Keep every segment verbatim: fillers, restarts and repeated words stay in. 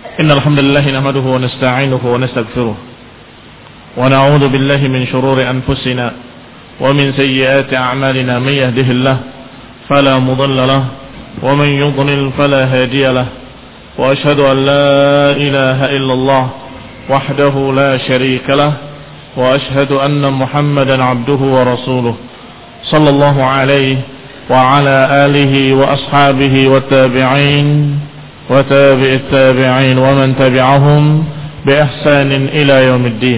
إن الحمد لله نحمده ونستعينه ونستغفره ونعوذ بالله من شرور أنفسنا ومن سيئات أعمالنا. من يهده الله فلا مضل له ومن يضلل فلا هادي له، وأشهد أن لا إله إلا الله وحده لا شريك له، وأشهد أن محمدا عبده ورسوله صلى الله عليه وعلى آله وأصحابه والتابعين وتابع التابعين ومن تبعهم بإحسان إلى يوم الدين.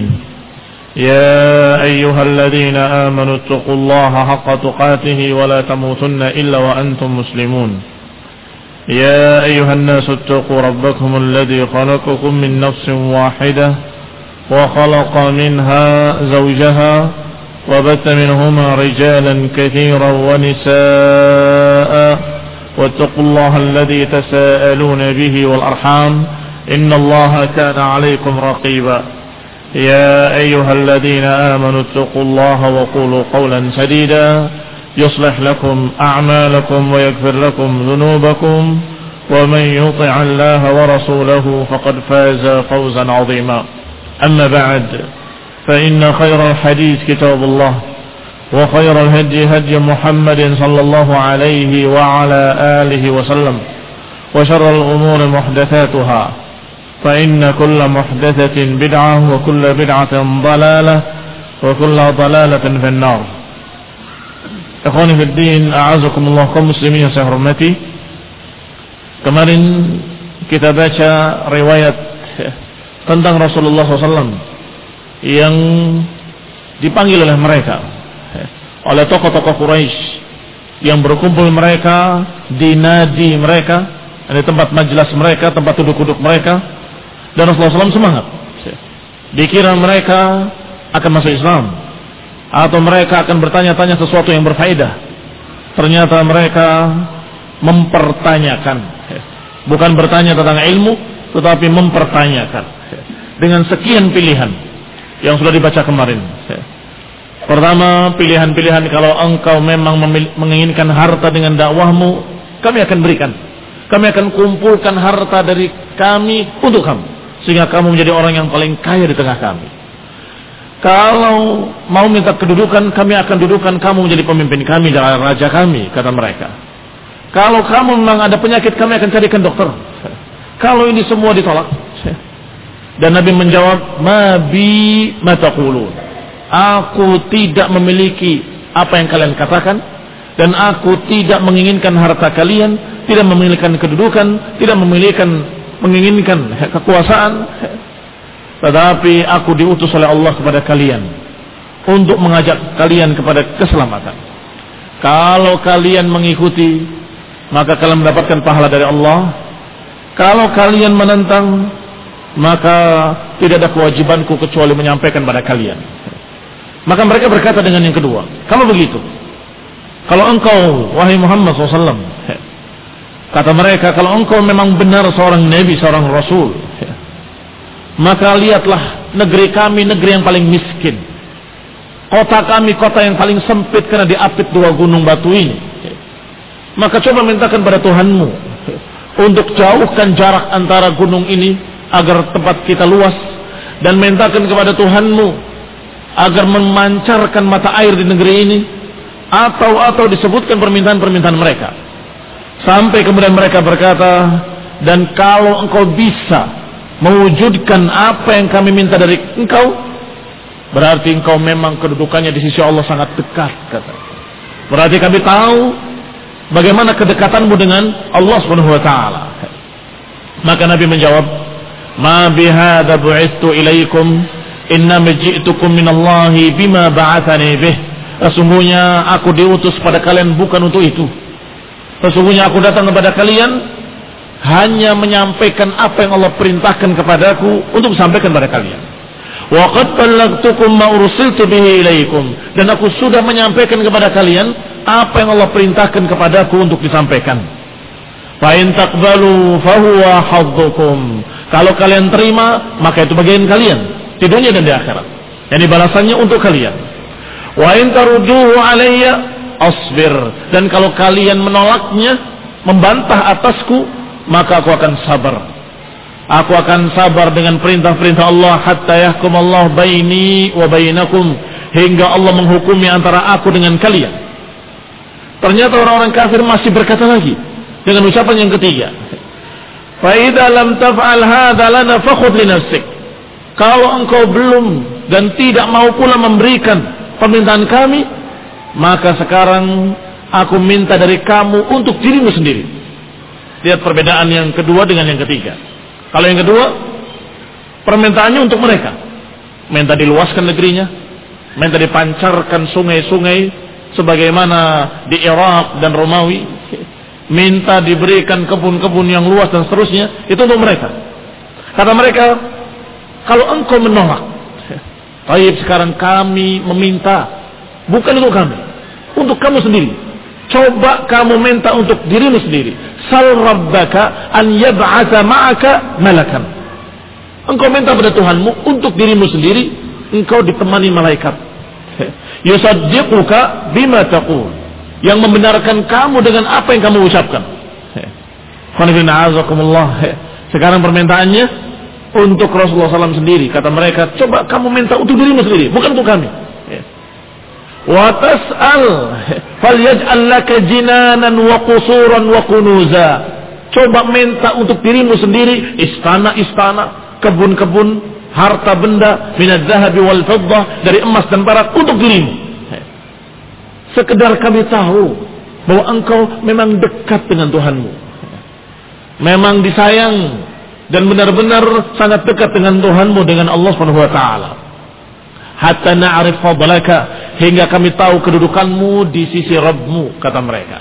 يا أيها الذين آمنوا اتقوا الله حق تقاته ولا تموتن إلا وأنتم مسلمون. يا أيها الناس اتقوا ربكم الذي خلقكم من نفس واحدة وخلق منها زوجها وبث منهما رجالا كثيرا ونساء، واتقوا الله الذي تساءلون به والأرحام إن الله كان عليكم رقيبا. يا أيها الذين آمنوا اتقوا الله وقولوا قولا سديدا يصلح لكم أعمالكم ويغفر لكم ذنوبكم، ومن يطع الله ورسوله فقد فاز فوزا عظيما. أما بعد، فإن خير الحديث كتاب الله، وخير الهدي هدي محمد صلى الله عليه وعلى آله وسلم، وشر الأمور محدثاتها، فإن كل محدثة بدعة وكل بدعة ضلالة وكل ضلالة في النار. Ikhwani fi din, a'azakumullah, kaum muslimin yang saya hormati. Kemarin kita baca riwayat tentang Rasulullah shallallahu alaihi wasallam yang dipanggil oleh mereka, oleh tokoh-tokoh Quraisy yang berkumpul mereka di nadi mereka, di tempat majelis mereka, tempat duduk-duduk mereka, dan Rasulullah shallallahu alaihi wasallam semangat. Dikira mereka akan masuk Islam atau mereka akan bertanya-tanya sesuatu yang berfaedah. Ternyata mereka mempertanyakan, bukan bertanya tentang ilmu, tetapi mempertanyakan dengan sekian pilihan yang sudah dibaca kemarin. Pertama, pilihan-pilihan, kalau engkau memang menginginkan harta dengan dakwahmu, kami akan berikan. Kami akan kumpulkan harta dari kami untuk kamu, sehingga kamu menjadi orang yang paling kaya di tengah kami. Kalau mau minta kedudukan, kami akan dudukan kamu menjadi pemimpin kami dan raja kami, kata mereka. Kalau kamu memang ada penyakit, kami akan carikan dokter. Kalau ini semua ditolak, dan Nabi menjawab, ma bi ma taqulun, aku tidak memiliki apa yang kalian katakan, dan aku tidak menginginkan harta kalian, tidak memiliki kedudukan, tidak memiliki menginginkan kekuasaan, tetapi aku diutus oleh Allah kepada kalian untuk mengajak kalian kepada keselamatan. Kalau kalian mengikuti, maka kalian mendapatkan pahala dari Allah. Kalau kalian menentang, maka tidak ada kewajibanku kecuali menyampaikan pada kalian. Maka mereka berkata dengan yang kedua, kalau begitu, kalau engkau, wahai Muhammad shallallahu alaihi wasallam, kata mereka, kalau engkau memang benar seorang nabi, seorang rasul, maka lihatlah negeri kami, negeri yang paling miskin. Kota kami, kota yang paling sempit karena diapit dua gunung batu ini. Maka coba mintakan pada Tuhanmu untuk jauhkan jarak antara gunung ini agar tempat kita luas, dan mintakan kepada Tuhanmu agar memancarkan mata air di negeri ini, atau atau disebutkan permintaan-permintaan mereka. Sampai kemudian mereka berkata, dan kalau engkau bisa mewujudkan apa yang kami minta dari engkau, berarti engkau memang kedudukannya di sisi Allah sangat dekat, kata. Berarti kami tahu bagaimana kedekatanmu dengan Allah Subhanahu wa taala. Maka Nabi menjawab, ma bihadza bu'istu ilaikum innama ji'tukum minallahi bima ba'atsani bih. Sesungguhnya aku diutus pada kalian bukan untuk itu. Sesungguhnya aku datang kepada kalian hanya menyampaikan apa yang Allah perintahkan kepadaku untuk sampaikan kepada kalian. Wa qad ballaghtukum ma ursiltu bihi ilaikum, dan aku sudah menyampaikan kepada kalian apa yang Allah perintahkan kepadaku untuk disampaikan. Fa in taqbalu fa huwa haddukum. Kalau kalian terima, maka itu bagian kalian di dunia dan di akhirat. Yani balasannya untuk kalian. Wa in tarudduhu alayya asbir, dan kalau kalian menolaknya, membantah atasku, maka aku akan sabar. Aku akan sabar dengan perintah-perintah Allah hatta yahkum Allah baini wa bainakum, hingga Allah menghukumi antara aku dengan kalian. Ternyata orang-orang kafir masih berkata lagi dengan ucapan yang ketiga, fa idza lam taf'al hadza lana fakhudh li nafsik. Kalau engkau belum dan tidak mau pula memberikan permintaan kami, maka sekarang aku minta dari kamu untuk dirimu sendiri. Lihat perbedaan yang kedua dengan yang ketiga. Kalau yang kedua, permintaannya untuk mereka, minta diluaskan negerinya, minta dipancarkan sungai-sungai sebagaimana di Irak dan Romawi, minta diberikan kebun-kebun yang luas dan seterusnya. Itu untuk mereka. Kata mereka, kalau engkau menolak, baik, sekarang kami meminta bukan untuk kami, untuk kamu sendiri. Coba kamu minta untuk dirimu sendiri. Sal rabbaka an yab'atha ma'aka malakan. Engkau minta pada Tuhanmu untuk dirimu sendiri, engkau ditemani malaikat. Yusaddiquka bima taqul, yang membenarkan kamu dengan apa yang kamu ucapkan. Sekarang permintaannya untuk Rasulullah sallallahu alaihi wasallam sendiri. Kata mereka, coba kamu minta untuk dirimu sendiri, bukan untuk kami. Wa tas'al falyaj'al laka jinanan wa qusuran wa kunuza. Coba minta untuk dirimu sendiri istana-istana, kebun-kebun, harta benda minadz zahabi wal fiddah, dari emas dan perak untuk dirimu. Sekedar kami tahu bahwa engkau memang dekat dengan Tuhanmu, memang disayang dan benar-benar sangat dekat dengan Tuhanmu, dengan Allah Subhanahu wa taala. Hatta na'rif fadlaka, hingga kami tahu kedudukanmu di sisi Rabbmu, kata mereka.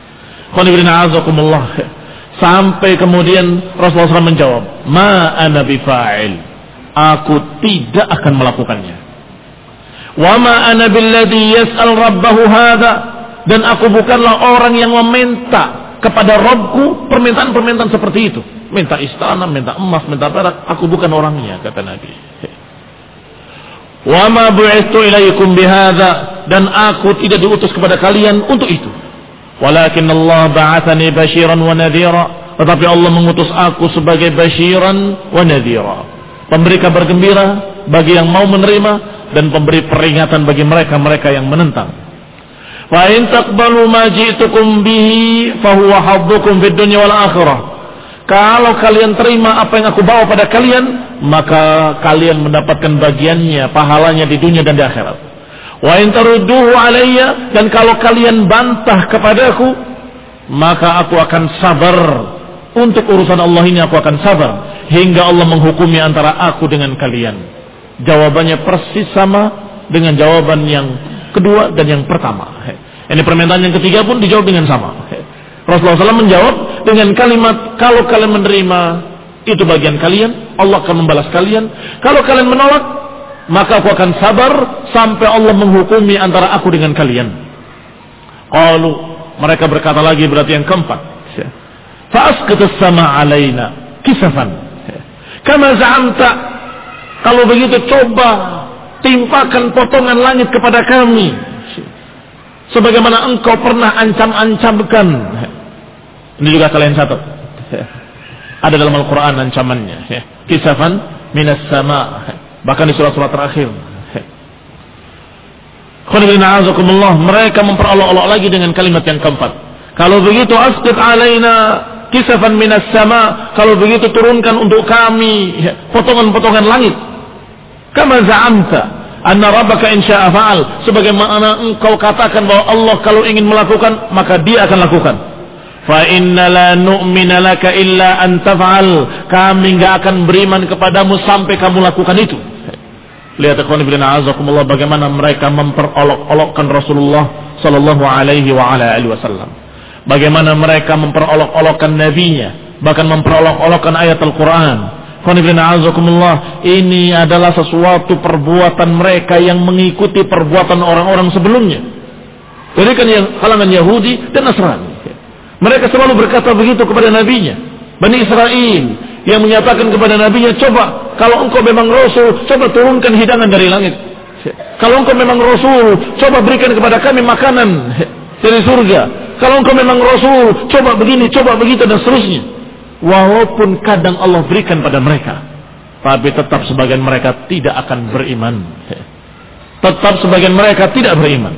Sampai kemudian Rasulullah shallallahu alaihi wasallam menjawab, ma ana bifa'il, aku tidak akan melakukannya. Wa ma ana billadhi yas'al rabbahu hadha, dan aku bukanlah orang yang meminta kepada Rabbku permintaan-permintaan seperti itu, minta istana, minta emas, minta perak. Aku bukan orangnya, kata Nabi. Wa ma bu'ithu ilaikum bihadza, dan aku tidak diutus kepada kalian untuk itu. Walakin Allah ba'athani basyiran wa nadhira, tetapi Allah mengutus aku sebagai basyiran wa nadhira, pemberi kabar gembira bagi yang mau menerima dan pemberi peringatan bagi mereka-mereka yang menentang. Wa in taqbalu ma ji'tukum bihi fa huwa haddukum fid dunya wal akhirah. Kalau kalian terima apa yang aku bawa pada kalian, maka kalian mendapatkan bagiannya, pahalanya di dunia dan di akhirat. Wa in tarudduhu alayya, dan kalau kalian bantah kepadaku, maka aku akan sabar. Untuk urusan Allah ini aku akan sabar hingga Allah menghukumi antara aku dengan kalian. Jawabannya persis sama dengan jawaban yang kedua dan yang pertama. Ini permintaan yang ketiga pun dijawab dengan sama. Rasulullah shallallahu alaihi wasallam menjawab dengan kalimat, kalau kalian menerima itu bagian kalian, Allah akan membalas kalian. Kalau kalian menolak, maka aku akan sabar sampai Allah menghukumi antara aku dengan kalian. Qalu, mereka berkata lagi, berarti yang keempat, fa'asqitus sama alaina kisafan kama za'amta, kalau begitu coba timpakan potongan langit kepada kami sebagaimana engkau pernah ancam-ancamkan. Ini juga kalian catat, ada dalam Al-Quran ancamannya, kisafan minas sama, bahkan di surat-surat terakhir. Mereka memperolok-olok lagi dengan kalimat yang keempat, kalau begitu asqit alaina kisafan minas sama, kalau begitu turunkan untuk kami potongan-potongan langit. Kama za'amta anna rabbaka in syaa fa'al, sebagaimana engkau katakan bahwa Allah kalau ingin melakukan maka dia akan lakukan. Fa inna la nu'mina laka illa an taf'al, kami enggak akan beriman kepadamu sampai kamu lakukan itu. Lihat ikhwan fillah azakumullah, bagaimana mereka memperolok-olokkan Rasulullah sallallahu alaihi wa ala alihi wasallam. Bagaimana mereka memperolok-olokkan nabinya, bahkan memperolok-olokkan ayat Al-Qur'an. Ini adalah sesuatu perbuatan mereka yang mengikuti perbuatan orang-orang sebelumnya. Jadi kan yang kalangan Yahudi dan Nasrani, mereka selalu berkata begitu kepada nabinya. Bani Israel yang menyatakan kepada nabinya, coba kalau engkau memang Rasul, coba turunkan hidangan dari langit. Kalau engkau memang Rasul, coba berikan kepada kami makanan dari surga. Kalau engkau memang Rasul, coba begini, coba begitu dan seterusnya. walaupun kadang Allah berikan pada mereka, tapi tetap sebagian mereka tidak akan beriman. Tetap sebagian mereka tidak beriman.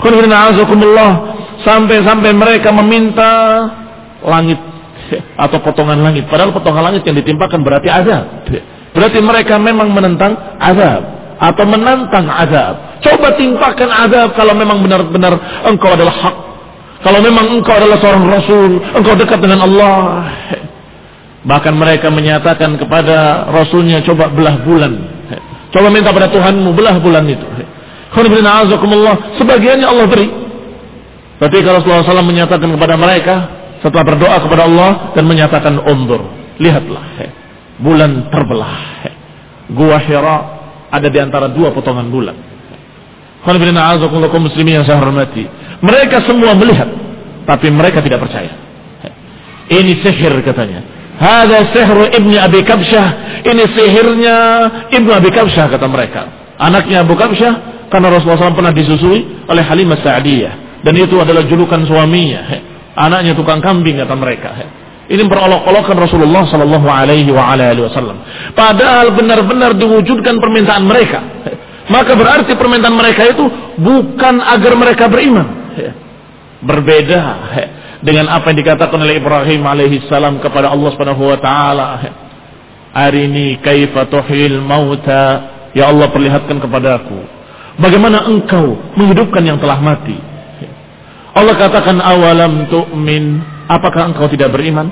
Sampai-sampai mereka meminta langit atau potongan langit, padahal potongan langit yang ditimpakan berarti azab. Berarti mereka memang menentang azab atau menantang azab. Coba timpakan azab kalau memang benar-benar engkau adalah hak, kalau memang engkau adalah seorang rasul, engkau dekat dengan Allah. Bahkan mereka menyatakan kepada rasulnya, coba belah bulan, coba minta pada Tuhanmu belah bulan itu. Sebagiannya Allah beri. Berarti kalau Rasulullah shallallahu alaihi wasallam menyatakan kepada mereka setelah berdoa kepada Allah dan menyatakan undur, lihatlah bulan terbelah, Gua Hira ada di antara dua potongan bulan. Muslimin yang saya hormati, mereka semua melihat, tapi mereka tidak percaya. Ini sihir katanya. Hada sihru Ibni Abi Kabsyah. Ini sihirnya Ibnu Abi Kabsyah kata mereka. Anaknya Abu Kabsyah, karena Rasulullah shallallahu alaihi wasallam pernah disusui oleh Halimah Sa'diyah, dan itu adalah julukan suaminya. Anaknya tukang kambing kata mereka. Ini berolok-olokkan Rasulullah sallallahu alaihi wasallam. Padahal benar-benar diwujudkan permintaan mereka. Maka berarti permintaan mereka itu bukan agar mereka beriman. Berbeda dengan apa yang dikatakan oleh Ibrahim alaihi salam kepada Allah Subhanahu wa taala. Arini kaifa tuhyil mauta. Ya Allah, perlihatkan kepadaku bagaimana engkau menghidupkan yang telah mati. Allah katakan, awalam tu'min, apakah engkau tidak beriman?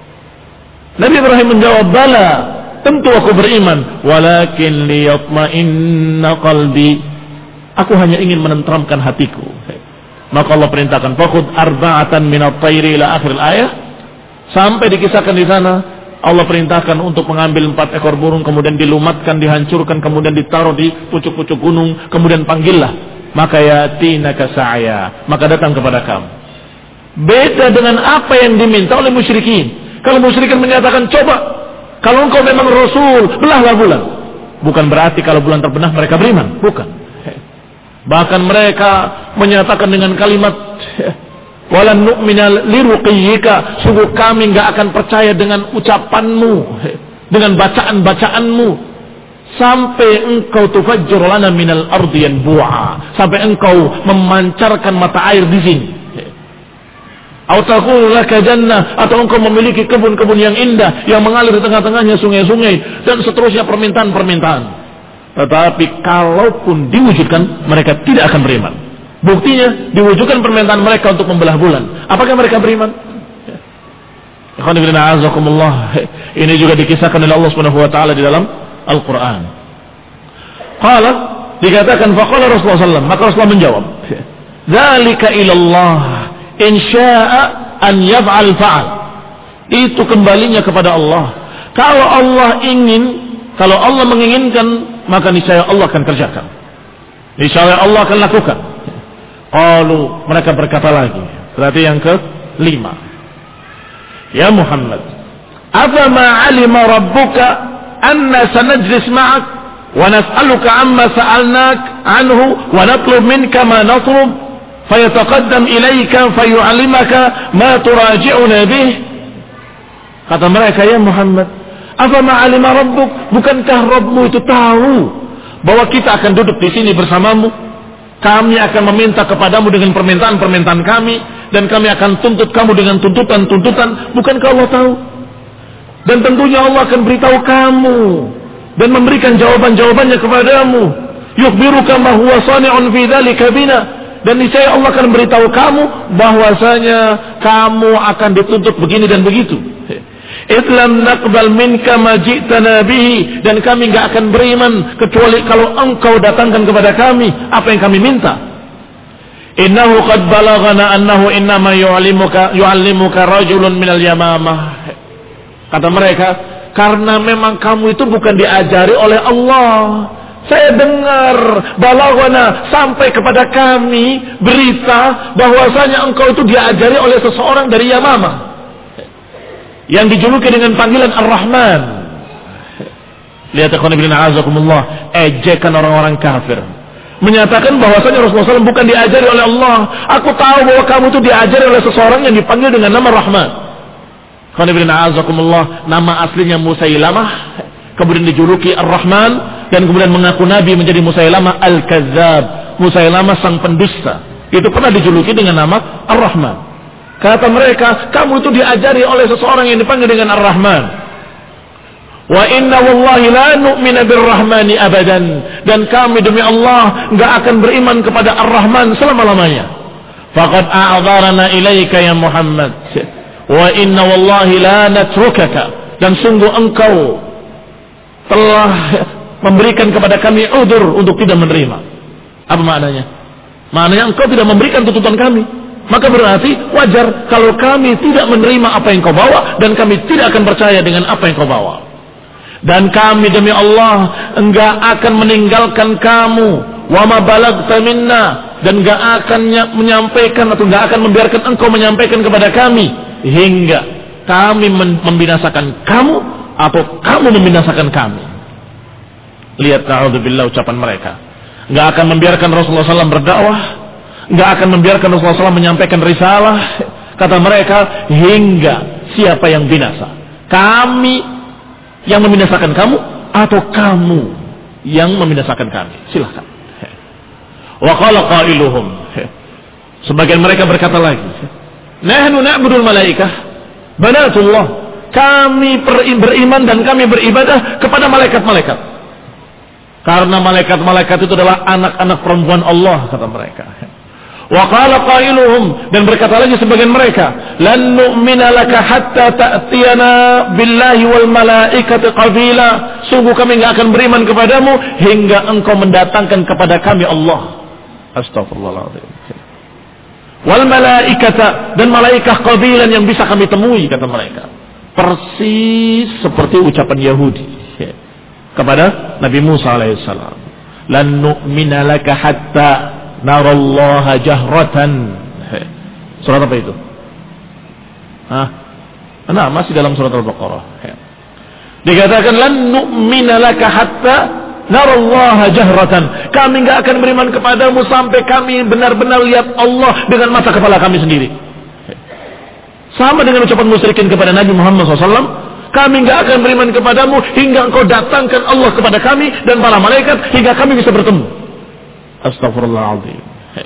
Nabi Ibrahim menjawab, bala, tentu aku beriman, walakin liyatma'inna qalbi, aku hanya ingin menenteramkan hatiku. Maka Allah perintahkan, fakhudh arba'atan minat tayri ila akhir ayat, sampai dikisahkan di sana Allah perintahkan untuk mengambil empat ekor burung, kemudian dilumatkan, dihancurkan, kemudian ditaruh di pucuk-pucuk gunung, kemudian panggillah, maka yatinaka sa'ya, maka datang kepada kamu. Beda dengan apa yang diminta oleh musyrikin. Kalau musyrikin menyatakan, coba kalau engkau memang rasul, belahlah bulan. Bukan berarti kalau bulan terbenah mereka beriman, bukan. Bahkan mereka menyatakan dengan kalimat, walan nu'mina liruqiyyika, sungguh kami enggak akan percaya dengan ucapanmu, dengan bacaan-bacaanmu, sampai engkau tufajjir lana minal ardi yanbu'a, sampai engkau memancarkan mata air di sini. Atau taqulu laka jannah, atau engkau memiliki kebun-kebun yang indah yang mengalir di tengah-tengahnya sungai-sungai, dan seterusnya permintaan-permintaan. Tetapi kalaupun diwujudkan, mereka tidak akan beriman. Buktinya diwujudkan permintaan mereka untuk membelah bulan. Apakah mereka beriman? Ini juga dikisahkan oleh Allah Subhanahu wa taala di dalam Al-Qur'an. Qala, dikatakan faqala Rasulullah sallallahu alaihi wasallam, maka Rasulullah menjawab, "Dzalika ila Allah, in syaa'a an yaf'al fa'al." Itu kembalinya kepada Allah. Kalau Allah ingin, kalau Allah menginginkan, maka niscaya Allah akan kerjakan. Niscaya Allah akan lakukan. Qalu, mereka berkata lagi. Berarti yang kelima. Ya Muhammad, afama 'alima rabbuka anna sanajlis ma'ak wa nas'aluka amma sa'alnak anhu wa natlub minka ma natlub fayataqaddam ilayka fayu'allimaka ma turaji'una bih. Kata mereka, ya Muhammad, afama 'alima rabbuk, bukankah Rabbmu itu tahu bahwa kita akan duduk di sini bersamamu? Kami akan meminta kepadamu dengan permintaan-permintaan kami, dan kami akan tuntut kamu dengan tuntutan-tuntutan. Bukankah Allah tahu? Dan tentunya Allah akan beritahu kamu dan memberikan jawaban-jawabannya kepadamu. Yukhbiruka ma huwa sani'un fi dzalika bina, dan niscaya Allah akan beritahu kamu bahwasanya kamu akan dituntut begini dan begitu. Islam naqbal minka ma ji'tana bihi, dan kami enggak akan beriman kecuali kalau engkau datangkan kepada kami apa yang kami minta. Innahu qad balaghana annahu innama yu'allimuka yu'allimuka rajulun minal yamamah. Kata mereka, karena memang kamu itu bukan diajari oleh Allah. Saya dengar balaghana, sampai kepada kami berita bahwasanya engkau itu diajari oleh seseorang dari Yamamah yang dijuluki dengan panggilan Ar-Rahman. Lihat ikhwan fillah azakumullah, ejekan orang-orang kafir menyatakan bahwasanya Rasulullah shallallahu alaihi wasallam bukan diajari oleh Allah. Aku tahu bahwa kamu itu diajari oleh seseorang yang dipanggil dengan nama Rahman. Nama aslinya Musailamah, kemudian dijuluki Ar-Rahman, dan kemudian mengaku Nabi menjadi Musailamah Al-Kazzab, Musailamah sang pendusta. Itu pernah dijuluki dengan nama Ar-Rahman. Kata mereka, kamu itu diajari oleh seseorang yang dipanggil dengan Ar-Rahman. Wa inna wallahi la nu'mina bir-Rahmani abadan. Dan kami demi Allah enggak akan beriman kepada Ar-Rahman selama-lamanya. Faqad a'dharana ilaika ya Muhammad. Wa inna wallahi la natrukaka. Dan sungguh engkau telah memberikan kepada kami udzur untuk tidak menerima. Apa maknanya? Maknanya engkau tidak memberikan tuntutan kami. Maka berarti wajar kalau kami tidak menerima apa yang kau bawa, dan kami tidak akan percaya dengan apa yang kau bawa. Dan kami demi Allah enggak akan meninggalkan kamu, wa ma balagta minna, dan enggak akan menyampaikan atau enggak akan membiarkan engkau menyampaikan kepada kami hingga kami membinasakan kamu atau kamu membinasakan kami. Lihat na'udzubillah ucapan mereka. Enggak akan membiarkan Rasulullah sallallahu alaihi wasallam berdakwah, enggak akan membiarkan Rasulullah sallallahu alaihi wasallam menyampaikan risalah, kata mereka, hingga siapa yang binasa, kami yang membinasakan kamu atau kamu yang membinasakan kami. Silahkan. Wa qala qailuhum, sebagian mereka berkata lagi, nahnu na'budul malaikah banatullah, kami beriman dan kami beribadah kepada malaikat-malaikat, karena malaikat-malaikat itu adalah anak-anak perempuan Allah, kata mereka. Wa qala qailuhum, dan berkata lagi sebagian mereka, lan nu'mina laka hatta ta'tiyana billahi wal malaikati qabila, sungguh kami enggak akan beriman kepadamu hingga engkau mendatangkan kepada kami Allah. Astagfirullahaladzim. Wal malaikata, dan malaikat qabilan yang bisa kami temui, kata mereka. Persis seperti ucapan Yahudi kepada Nabi Musa alaihissalam. Lan nu'mina laka hatta narallaha jahratan. Surat apa itu? Hah? Nah, masih dalam surat Al-Baqarah. Dikatakan lan nu'mina laka hatta narallaha jahratan. Kami enggak akan beriman kepadamu sampai kami benar-benar lihat Allah dengan mata kepala kami sendiri. Sama dengan ucapan musyrikin kepada Nabi Muhammad shallallahu alaihi wasallam. Kami enggak akan beriman kepadamu hingga engkau datangkan Allah kepada kami dan para malaikat hingga kami bisa bertemu. Astagfirullahaladzim.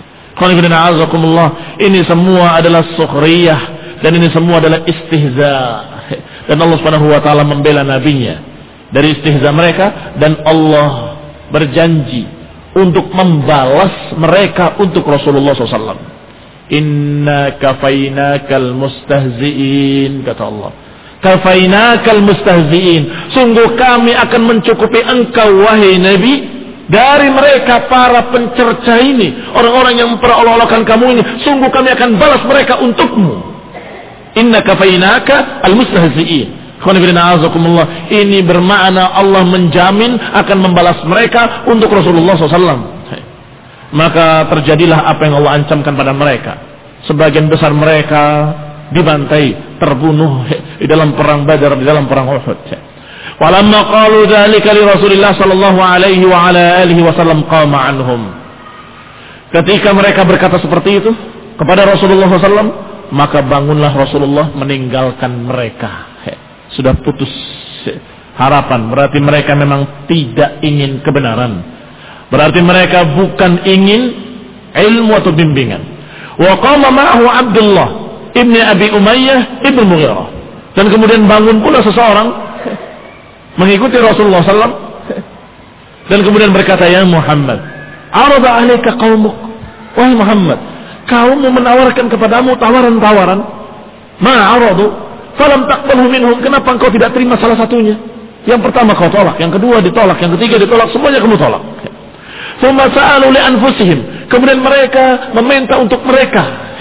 Ini semua adalah sukhriyah, dan ini semua adalah istihza. Dan Allah Subhanahu wa taala membela nabinya dari istihza mereka, dan Allah berjanji untuk membalas mereka untuk Rasulullah shallallahu alaihi wasallam. Inna kafainakal mustahzi'in, kata Allah. Kafainakal mustahzi'in, sungguh kami akan mencukupi engkau wahai Nabi dari mereka para pencerca ini, orang-orang yang memperolok-olokkan kamu ini. Sungguh kami akan balas mereka untukmu. Inna kafainaka al-mustahzi'in. Ini bermakna Allah menjamin akan membalas mereka untuk Rasulullah shallallahu alaihi wasallam. Maka terjadilah apa yang Allah ancamkan pada mereka. Sebagian besar mereka dibantai, terbunuh di dalam perang Badar, di dalam perang Uhud. Walamma qalu dzalika li Rasulillah sallallahu alaihi wa ala alihi wasallam qama anhum. Ketika mereka berkata seperti itu kepada Rasulullah shallallahu alaihi wasallam, maka bangunlah Rasulullah meninggalkan mereka. Sudah putus harapan. Berarti mereka memang tidak ingin kebenaran. Berarti mereka bukan ingin ilmu atau bimbingan. Wa qama ma'ahu Abdullah ibni Abi Umayyah ibn Mughirah. Dan kemudian bangun pula seseorang mengikuti Rasulullah shallallahu alaihi wasallam, dan kemudian berkata, ya Muhammad, arada alaika qaumuk, wahai Muhammad, kaummu menawarkan kepadamu tawaran-tawaran, ma aradu falam taqbalhu minhum, kenapa engkau tidak terima salah satunya? Yang pertama kau tolak, yang kedua ditolak, yang ketiga ditolak, semuanya kamu tolak. Tsumma sa'alu li anfusihim, kemudian mereka meminta untuk mereka,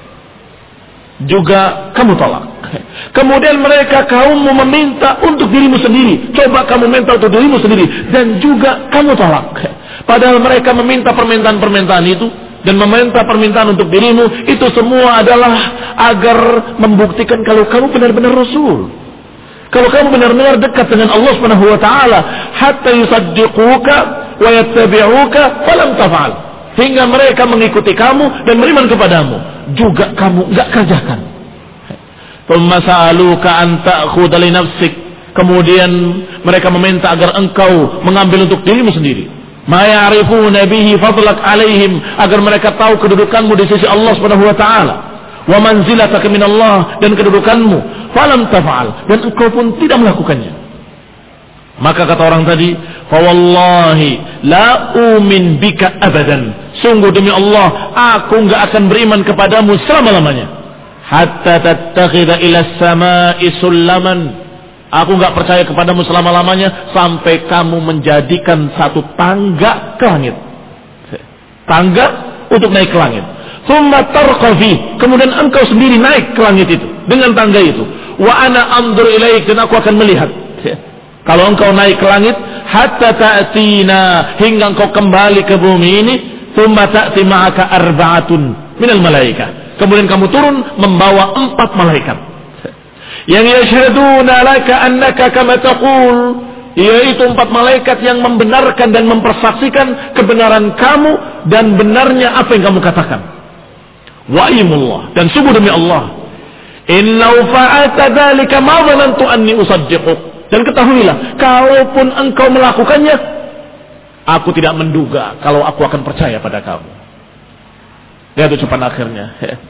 juga kamu tolak. Kemudian mereka kaummu meminta untuk dirimu sendiri, coba kamu minta untuk dirimu sendiri, dan juga kamu tolak. Padahal mereka meminta permintaan-permintaan itu dan meminta permintaan untuk dirimu, itu semua adalah agar membuktikan kalau kamu benar-benar Rasul, kalau kamu benar-benar dekat dengan Allah Subhanahu wa taala, hatta yusaddiquka wa yattabi'uka falam taf'al, hingga mereka mengikuti kamu dan beriman kepadamu, juga kamu enggak kerjakan. Thumma sa'aluka an ta'khudha li nafsik. Kemudian mereka meminta agar engkau mengambil untuk dirimu sendiri. Ma ya'rifuna bihi fadlak alaihim, agar mereka tahu kedudukanmu di sisi Allah Subhanahu wa taala. Wa manzilataka min Allah, dan kedudukanmu. Falam taf'al, dan engkau pun tidak melakukannya. Maka kata orang tadi, fa wallahi la umin bika abadan. Sungguh demi Allah, aku enggak akan beriman kepadamu selama-lamanya. Hatta tattakhidha ila as-sama'i sullaman. Aku enggak percaya kepadamu selama-lamanya sampai kamu menjadikan satu tangga ke langit. Tangga untuk naik ke langit. Tsumma tarqafi, kemudian engkau sendiri naik ke langit itu dengan tangga itu. Wa ana anzur ilaik, dan aku akan melihat. Kalau engkau naik ke langit, hatta ta'tina, hingga engkau kembali ke bumi ini, tsumma ta'ti ma'aka arba'atun minal malaikah. Kemudian kamu turun membawa empat malaikat. Yang yashhaduna laka annaka kama taqul, yaitu empat malaikat yang membenarkan dan mempersaksikan kebenaran kamu dan benarnya apa yang kamu katakan. Wa aymullah, dan sungguh demi Allah, inna fa'ata dzalika ma dhanantu anni usaddiquk. Dan ketahuilah, kalaupun engkau melakukannya, aku tidak menduga kalau aku akan percaya pada kamu. Lihat ucapan akhirnya.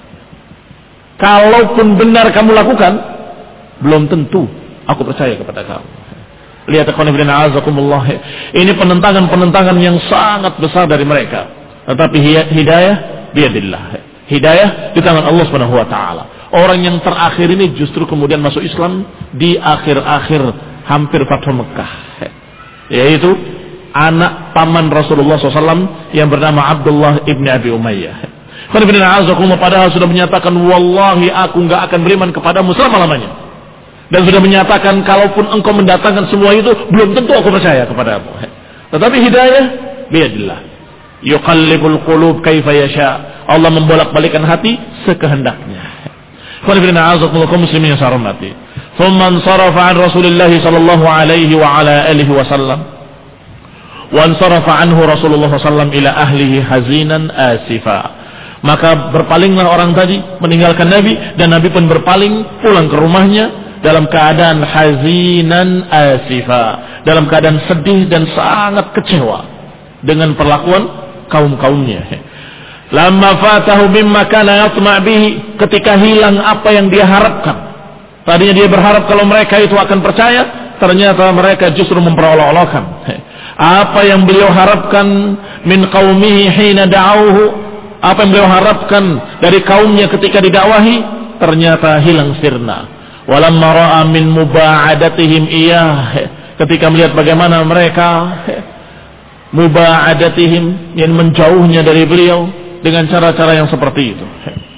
Kalaupun benar kamu lakukan, belum tentu aku percaya kepada kamu. Lihat ikhwan fillah azakumullah. Ini penentangan-penentangan yang sangat besar dari mereka. Tetapi hidayah biadillah. Hidayah di tangan Allah Subhanahu wa taala. Orang yang terakhir ini justru kemudian masuk Islam di akhir-akhir hampir Fathu Mekah, yaitu anak paman Rasulullah shallallahu alaihi wasallam yang bernama Abdullah ibn Abi Umayyah. Padahal sudah menyatakan, wallahi aku enggak akan beriman kepadamu selama-lamanya. Dan sudah menyatakan, kalaupun engkau mendatangkan semua itu, belum tentu aku percaya kepadamu. Tetapi hidayah biyadillah. Yuqallibul qulub kaifa yasha. Allah membolak-balikan hati sekehendaknya. Muslimin yang saya hormati. Thumma ansarafa an Rasulillah sallallahu alaihi wa ala alihi wasallam. Wa ansarafa anhu Rasulullah sallallahu alaihi wasallam ila ahlihi hazinan asifa. Maka berpalinglah orang tadi meninggalkan Nabi, dan Nabi pun berpaling pulang ke rumahnya dalam keadaan hazinan asifa, dalam keadaan sedih dan sangat kecewa dengan perlakuan kaum-kaumnya. Lamma fatahu mimma kana yatma' bihi, ketika hilang apa yang dia harapkan. Tadinya dia berharap kalau mereka itu akan percaya, ternyata mereka justru memperolok-olokkan. Apa yang beliau harapkan min qaumihi hina da'awhu, apa yang beliau harapkan dari kaumnya ketika didakwahi, ternyata hilang sirna. Walamma ra'a min muba'adatihim iyah, ketika melihat bagaimana mereka muba'adatihim, yang menjauhnya dari beliau dengan cara-cara yang seperti itu.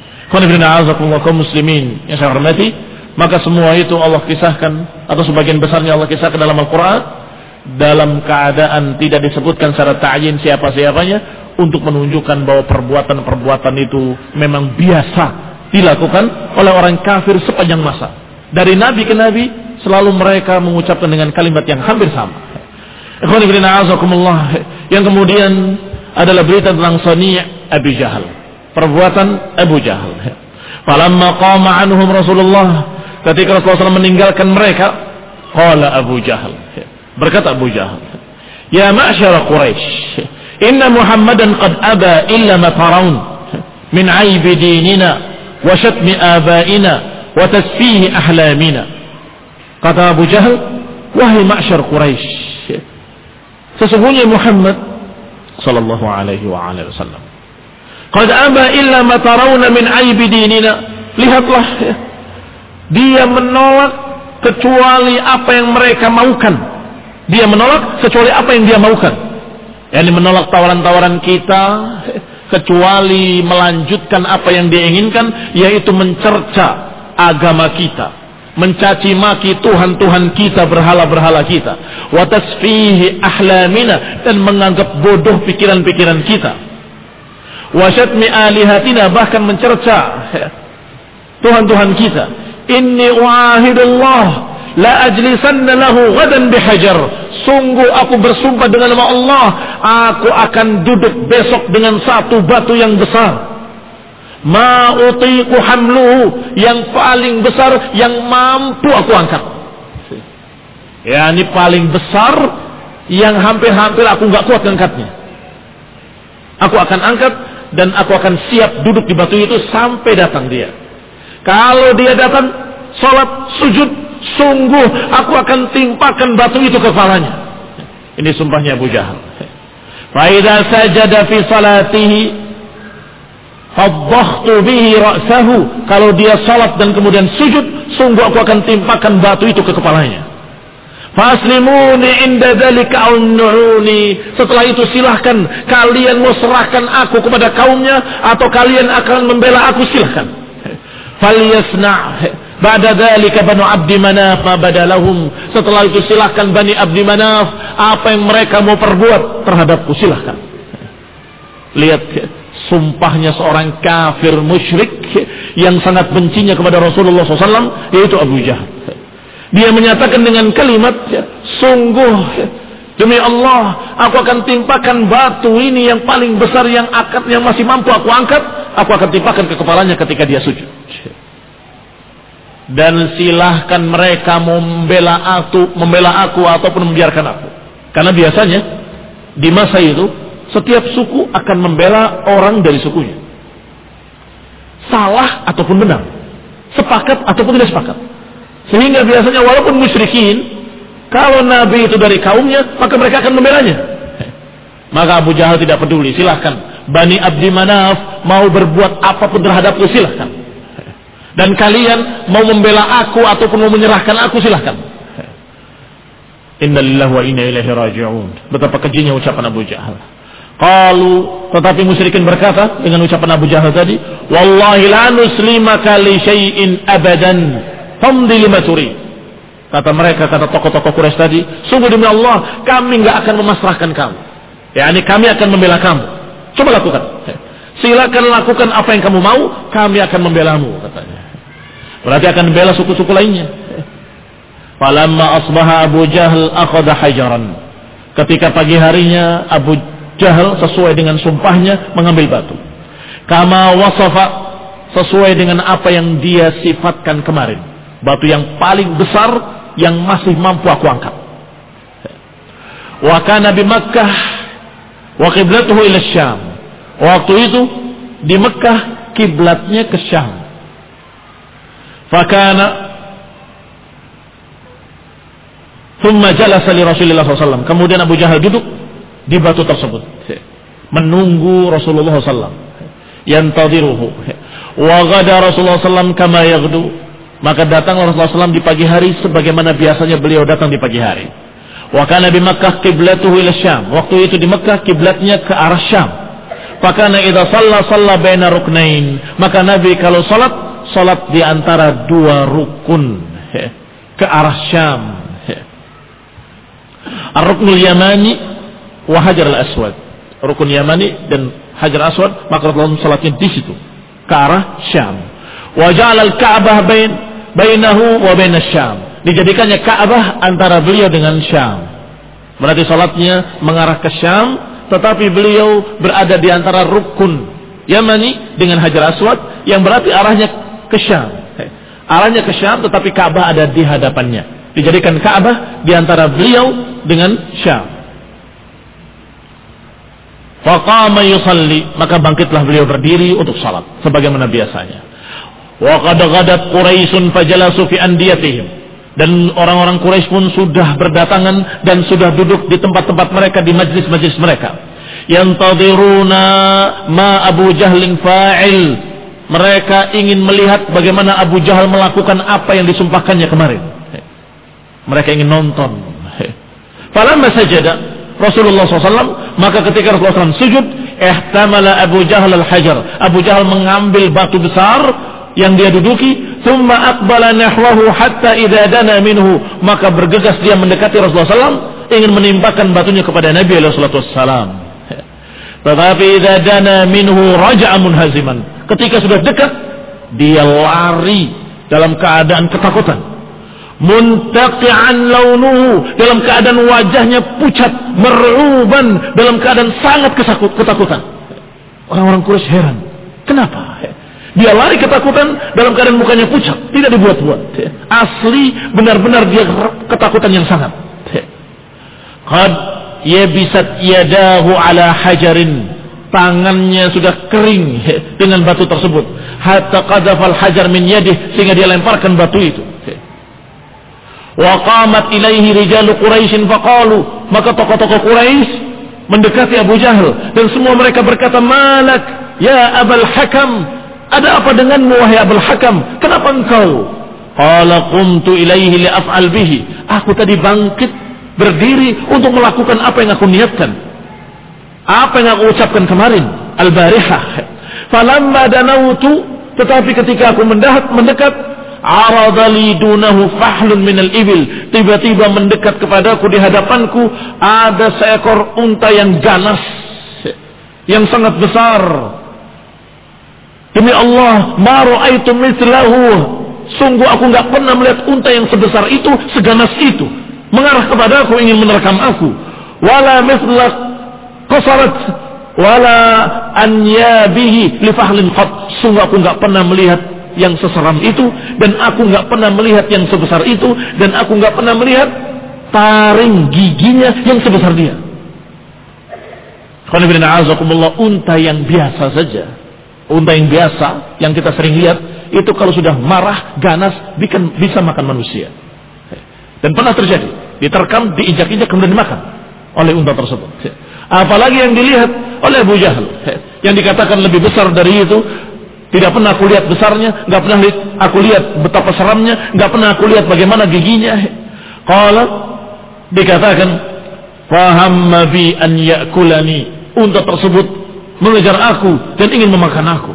Kaum muslimin yang saya hormati, maka semua itu Allah kisahkan, atau sebagian besarnya Allah kisahkan dalam Al-Quran, dalam keadaan tidak disebutkan secara ta'yin siapa-siapanya, untuk menunjukkan bahwa perbuatan-perbuatan itu memang biasa dilakukan oleh orang kafir sepanjang masa. Dari nabi ke nabi selalu mereka mengucapkan dengan kalimat yang hampir sama. Yang kemudian adalah berita tentang Sani' Abu Jahal, perbuatan Abu Jahal. Falamma qama anhum Rasulullah, ketika Rasulullah shallallahu alaihi wasallam meninggalkan mereka, qala Abu Jahal, berkata Abu Jahal, ya ma'syara Quraisy, inna Muhammadan qad aba illa ma tarawun min aibi dinina wa syatmi abaina wa tasfihi ahlamina. Kata Abu Jahal, wahai ma'syar Quraisy, sesungguhnya Muhammad sallallahu alaihi wa alihi wasallam qad aba illa ma tarawna min aibi dinina. Lihatlah, ya, dia menolak kecuali apa yang mereka maukan. Dia menolak kecuali apa yang dia maukan. Yani menolak tawaran-tawaran kita, kecuali melanjutkan apa yang dia inginkan, yaitu mencerca agama kita, mencaci maki Tuhan-Tuhan kita, berhala-berhala kita, wa tasfihi ahlamina, dan menganggap bodoh pikiran-pikiran kita, wa syatmi alihatina, bahkan mencerca Tuhan-Tuhan kita. Inni uahidullah la ajlisanna lahu ghadan bihajar, sungguh aku bersumpah dengan nama Allah, aku akan duduk besok dengan satu batu yang besar. ma utiqu hamluhu, yang paling besar yang mampu aku angkat. Ya, ini paling besar yang hampir-hampir aku nggak kuat angkatnya. Aku akan angkat dan aku akan siap duduk di batu itu sampai datang dia. Kalau dia datang, salat, sujud, sungguh aku akan timpakan batu itu ke kepalanya. Ini sumpahnya Abu Jahal. Fa idza sajada fi salatihi fadhahtu bihi ra'sahu, kalau dia salat dan kemudian sujud, sungguh aku akan timpakan batu itu ke kepalanya. Faslimuni inda dzalika unnuuni, setelah itu silahkan kalian mau serahkan aku kepada kaumnya atau kalian akan membela aku, silahkan. Falyasna' ba'da dzalika Banu Abdi Manaf ma badalahum, setelah itu silahkan Bani Abdi Manaf apa yang mereka mau perbuat terhadapku, silahkan. Lihat sumpahnya seorang kafir musyrik yang sangat bencinya kepada Rasulullah shallallahu alaihi wasallam, yaitu Abu Jahal. Dia menyatakan dengan kalimat, sungguh demi Allah aku akan timpakan batu ini yang paling besar yang akan yang masih mampu aku angkat, aku akan timpakan ke kepalanya ketika dia sujud. Dan silahkan mereka membela aku, membela aku ataupun membiarkan aku. Karena biasanya di masa itu setiap suku akan membela orang dari sukunya, salah ataupun benar, sepakat ataupun tidak sepakat. Sehingga biasanya walaupun musyrikin, kalau Nabi itu dari kaumnya, maka mereka akan membelanya. Maka Abu Jahal tidak peduli, silahkan Bani Abdi Manaf mau berbuat apapun terhadapku, silahkan. Dan kalian mau membela aku ataupun mau menyerahkan aku, silahkan. Inna lillahi wa inna ilaihi raji'un. Betapa kejinya ucapan Abu Jahal. Qalu, tetapi musyrikin berkata dengan ucapan Abu Jahal tadi, wallahi la nuslimaka li syai'in abadan famdi lima turi. Kata mereka, kata tokoh-tokoh Quraisy tadi, sungguh demi Allah kami nggak akan memasrahkan kamu. Ya, ini kami akan membela kamu. Coba lakukan. Silakan lakukan apa yang kamu mau, kami akan membelamu, katanya. Berarti akan membela suku-suku lainnya. Falamma asbaha Abu Jahal akhadha hajaran. Ketika pagi harinya Abu Jahal sesuai dengan sumpahnya mengambil batu. Kama wasafa, sesuai dengan apa yang dia sifatkan kemarin. Batu yang paling besar yang masih mampu aku angkat. Wa kana bi Makkah wa qiblatuhu ila Syam. Waktu itu di Mekah kiblatnya ke Syam. Fakana thumma jalasa li Rasulillah sallallahu alaihi wasallam. Kemudian Abu Jahal duduk di batu tersebut menunggu Rasulullah sallallahu alaihi wasallam, yantadhiruhu. Wa ghada Rasulullah sallallahu alaihi wasallam kama yaghdu. Maka datanglah Rasulullah sallallahu alaihi wasallam di pagi hari sebagaimana biasanya beliau datang di pagi hari. Wa kana bi Makkah qiblatuhu ila Syam. Waktu itu di Mekah kiblatnya ke arah Syam. Fakana idza shalla shalla baina ruknain. Maka Nabi kalau salat, salat di antara dua rukun ke arah Syam. Ar-ruknul yamani wa hajar al-aswad. Rukun Yamani dan Hajar Aswad, maka Rasulullah salatnya di situ ke arah Syam. Wa ja'ala al-Ka'bah bain bainahu wa bain asy-Syam. Dijadikannya Ka'bah antara beliau dengan Syam. Berarti salatnya mengarah ke Syam, tetapi beliau berada di antara rukun Yamani dengan Hajar Aswad yang berarti arahnya ke Syam. Arahnya ke Syam tetapi Ka'bah ada di hadapannya. Dijadikan Ka'bah di antara beliau dengan Syam. Faqama yusalli, maka bangkitlah beliau berdiri untuk salat sebagaimana biasanya. Wa qad ghadat Quraisyun fajalasu fi andiyatihim. Dan orang-orang Quraisy pun sudah berdatangan dan sudah duduk di tempat-tempat mereka, di majlis-majlis mereka. Yantadiruna ma Abu Jahlin fa'il. Mereka ingin melihat bagaimana Abu Jahal melakukan apa yang disumpahkannya kemarin. Mereka ingin nonton. Falamma sajada Rasulullah shallallahu alaihi wasallam, maka ketika Rasulullah shallallahu alaihi wasallam sujud, ihtamala Abu Jahal al-hajar. Abu Jahal mengambil batu besar yang dia duduki, thumma aqbala nahwahu hatta idza dana minhu, maka bergegas dia mendekati Rasulullah shallallahu alaihi wasallam ingin menimpakan batunya kepada Nabi alaihi wasallam. Tetapi idza dana minhu raja'a munhaziman. Ketika sudah dekat, dia lari dalam keadaan ketakutan. Muntaqi'an launuhu, dalam keadaan wajahnya pucat, mer'uban, dalam keadaan sangat ketakutan. Orang-orang Quraisy heran. Kenapa? Dia lari ketakutan dalam keadaan mukanya pucat, tidak dibuat-buat. Asli benar-benar dia ketakutan yang sangat. Qad yabisat yadahu ala hajarin, tangannya sudah kering dengan batu tersebut. Hatta qadzafal hajar min yadihi, sehingga dia lemparkan batu itu. Wa qamat ilaihi rijalu Quraisy faqalu, maka tokoh-tokoh Quraisy mendekati Abu Jahal dan semua mereka berkata, "Malak ya Abul Hakam, ada apa denganmu wahai Abul Hakam? Kenapa engkau?" Qala qumtu ilaihi li'af'al bihi, aku tadi bangkit berdiri untuk melakukan apa yang aku niatkan, apa yang aku ucapkan kemarin al-barihah. Falamma danautu, tetapi ketika aku mendekat mendekat aradali dunahu fahlun minal ibil, tiba-tiba mendekat kepadaku, di hadapanku ada seekor unta yang ganas, yang sangat besar. Demi Allah, ma ra'aitu mithlahu, sungguh aku enggak pernah melihat unta yang sebesar itu, seganas itu, mengarah kepadaku ingin menerkam aku. Wala mithla qasarat wala anyabihi li fahlin qad, sungguh aku enggak pernah melihat yang seseram itu, dan aku nggak pernah melihat yang sebesar itu, dan aku nggak pernah melihat taring giginya yang sebesar dia. Unta yang biasa saja, unta yang biasa yang kita sering lihat itu kalau sudah marah, ganas, bikin, bisa makan manusia. Dan pernah terjadi, diterkam, diinjak-injak, kemudian dimakan oleh unta tersebut. Apalagi yang dilihat oleh Abu Jahal, yang dikatakan lebih besar dari itu. Tidak pernah aku lihat besarnya, nggak pernah aku lihat betapa seramnya, nggak pernah aku lihat bagaimana giginya. Qala, dikatakan, fahamma bi an ya'kulani, unta tersebut mengejar aku dan ingin memakan aku.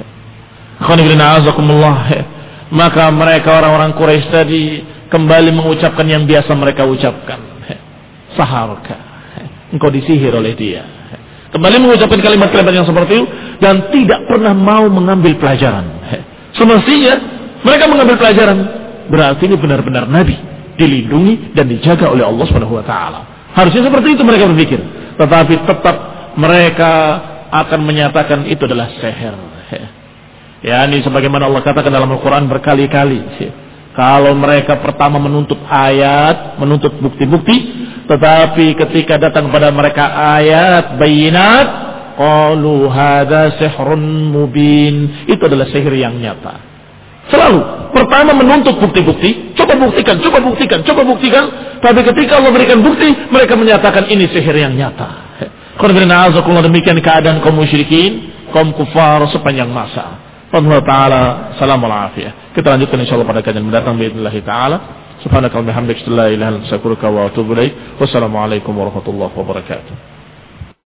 Maka mereka orang-orang Quraisy tadi kembali mengucapkan yang biasa mereka ucapkan. Saharka, engkau disihir oleh dia. Kembali mengucapkan kalimat-kalimat yang seperti itu, dan tidak pernah mau mengambil pelajaran. Semestinya mereka mengambil pelajaran, berarti ini benar-benar Nabi, dilindungi dan dijaga oleh Allah Subhanahu wa taala. Harusnya seperti itu mereka berpikir, tetapi tetap mereka akan menyatakan itu adalah sihir. Ya, ini sebagaimana Allah katakan dalam Al-Qur'an berkali-kali. Kalau mereka pertama menuntut ayat, menuntut bukti-bukti, tetapi ketika datang kepada mereka ayat bayinat, qalu hadza sihrun mubin, itu adalah sihir yang nyata. Selalu pertama menuntut bukti-bukti, coba buktikan, coba buktikan, coba buktikan, tapi ketika Allah berikan bukti, mereka menyatakan ini sihir yang nyata. Qur'ana demikian keadaan kaum musyrikin, kaum kufar sepanjang masa. Allah Ta'ala salamul afiyah. Kita lanjutkan insyaallah pada kajian mendatang biidznillah taala. Subhanaka wa bihamdika la ilaha illa anta astaghfiruka wa atubu ilaik. Wassalamualaikum warahmatullahi wabarakatuh.